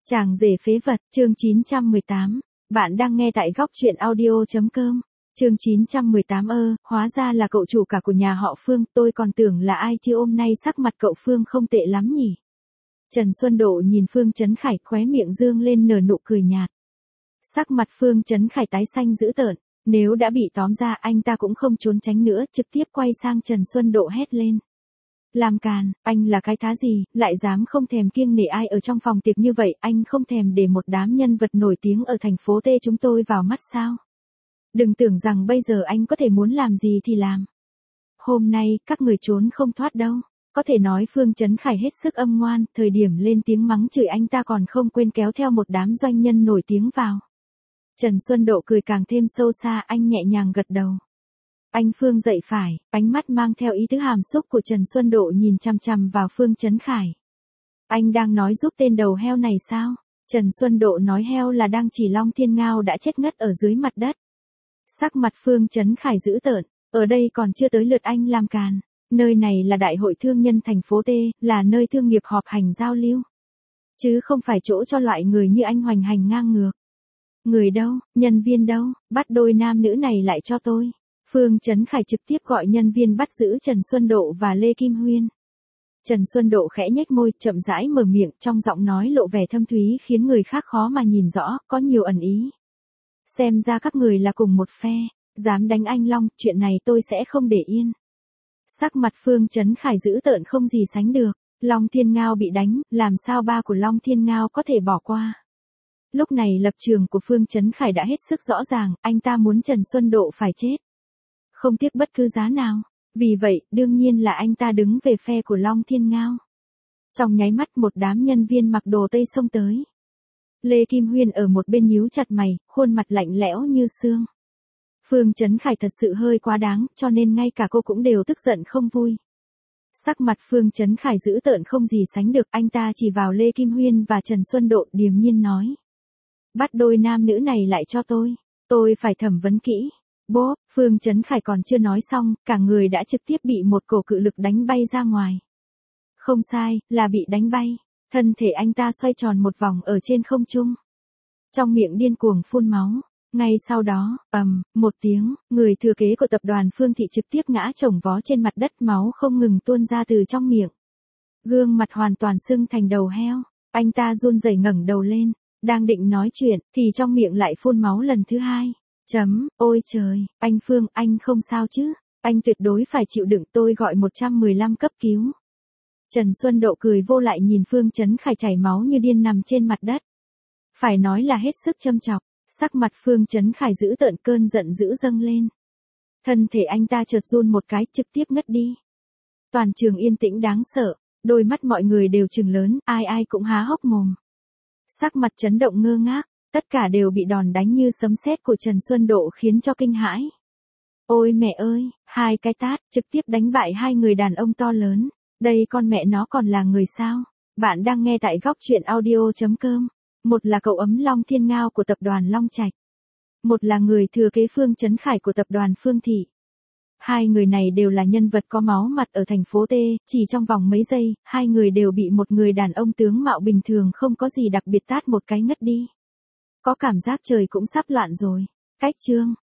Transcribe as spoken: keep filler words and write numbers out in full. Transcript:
Chàng rể phế vật, chương chín trăm mười tám. Bạn đang nghe tại góc truyện audio chấm com. Chương chín trăm mười tám ơ, hóa ra là cậu chủ cả của nhà họ Phương, tôi còn tưởng là ai chứ hôm nay sắc mặt cậu Phương không tệ lắm nhỉ. Trần Xuân Độ nhìn Phương Chấn Khải khóe miệng dương lên nở nụ cười nhạt. Sắc mặt Phương Chấn Khải tái xanh dữ tợn, nếu đã bị tóm ra anh ta cũng không trốn tránh nữa, trực tiếp quay sang Trần Xuân Độ hét lên. Làm càn, anh là cái thá gì, lại dám không thèm kiêng nể ai ở trong phòng tiệc như vậy, anh không thèm để một đám nhân vật nổi tiếng ở thành phố T chúng tôi vào mắt sao? Đừng tưởng rằng bây giờ anh có thể muốn làm gì thì làm. Hôm nay, các người trốn không thoát đâu. Có thể nói Phương Chấn Khải hết sức âm ngoan, thời điểm lên tiếng mắng chửi anh ta còn không quên kéo theo một đám doanh nhân nổi tiếng vào. Trần Xuân Độ cười càng thêm sâu xa, anh nhẹ nhàng gật đầu. Anh Phương dậy phải, ánh mắt mang theo ý tứ hàm xúc của Trần Xuân Độ nhìn chằm chằm vào Phương Chấn Khải. Anh đang nói giúp tên đầu heo này sao? Trần Xuân Độ nói heo là đang chỉ Long Thiên Ngao đã chết ngất ở dưới mặt đất. Sắc mặt Phương Chấn Khải dữ tợn, ở đây còn chưa tới lượt anh làm càn. Nơi này là đại hội thương nhân thành phố T, là nơi thương nghiệp họp hành giao lưu. Chứ không phải chỗ cho loại người như anh hoành hành ngang ngược. Người đâu, nhân viên đâu, bắt đôi nam nữ này lại cho tôi. Phương Chấn Khải trực tiếp gọi nhân viên bắt giữ Trần Xuân Độ và Lê Kim Huyên. Trần Xuân Độ khẽ nhếch môi, chậm rãi mở miệng, trong giọng nói lộ vẻ thâm thúy khiến người khác khó mà nhìn rõ, có nhiều ẩn ý. Xem ra các người là cùng một phe, dám đánh anh Long, chuyện này tôi sẽ không để yên. Sắc mặt Phương Chấn Khải dữ tợn không gì sánh được, Long Thiên Ngao bị đánh, làm sao ba của Long Thiên Ngao có thể bỏ qua. Lúc này lập trường của Phương Chấn Khải đã hết sức rõ ràng, anh ta muốn Trần Xuân Độ phải chết. Không tiếc bất cứ giá nào, vì vậy, đương nhiên là anh ta đứng về phe của Long Thiên Ngao. Trong nháy mắt một đám nhân viên mặc đồ Tây xông tới. Lê Kim Huyên ở một bên nhíu chặt mày, khuôn mặt lạnh lẽo như xương. Phương Chấn Khải thật sự hơi quá đáng, cho nên ngay cả cô cũng đều tức giận không vui. Sắc mặt Phương Chấn Khải dữ tợn không gì sánh được, anh ta chỉ vào Lê Kim Huyên và Trần Xuân Độ điềm nhiên nói. Bắt đôi nam nữ này lại cho tôi, tôi phải thẩm vấn kỹ. Bố, Phương Chấn Khải còn chưa nói xong, cả người đã trực tiếp bị một cổ cự lực đánh bay ra ngoài. Không sai, là bị đánh bay. Thân thể anh ta xoay tròn một vòng ở trên không trung. Trong miệng điên cuồng phun máu. Ngay sau đó, ầm, một tiếng, người thừa kế của tập đoàn Phương Thị trực tiếp ngã chồng vó trên mặt đất, máu không ngừng tuôn ra từ trong miệng. Gương mặt hoàn toàn sưng thành đầu heo. Anh ta run rẩy ngẩng đầu lên, đang định nói chuyện, thì trong miệng lại phun máu lần thứ hai. Chấm, ôi trời, anh Phương, anh không sao chứ, anh tuyệt đối phải chịu đựng, tôi gọi một trăm mười lăm cấp cứu. Trần Xuân Độ cười vô lại nhìn Phương Chấn Khải chảy máu như điên nằm trên mặt đất. Phải nói là hết sức châm chọc, sắc mặt Phương Chấn Khải dữ tợn, cơn giận dữ dâng lên. Thân thể anh ta chợt run một cái, trực tiếp ngất đi. Toàn trường yên tĩnh đáng sợ, đôi mắt mọi người đều trừng lớn, ai ai cũng há hốc mồm. Sắc mặt chấn động ngơ ngác. Tất cả đều bị đòn đánh như sấm sét của Trần Xuân Độ khiến cho kinh hãi. Ôi mẹ ơi, hai cái tát, trực tiếp đánh bại hai người đàn ông to lớn. Đây con mẹ nó còn là người sao? Bạn đang nghe tại góc truyện audio chấm com. Một là cậu ấm Long Thiên Ngao của tập đoàn Long Trạch. Một là người thừa kế Phương Chấn Khải của tập đoàn Phương Thị. Hai người này đều là nhân vật có máu mặt ở thành phố T, chỉ trong vòng mấy giây, hai người đều bị một người đàn ông tướng mạo bình thường không có gì đặc biệt tát một cái ngất đi. Có cảm giác trời cũng sắp loạn rồi. Cách chương.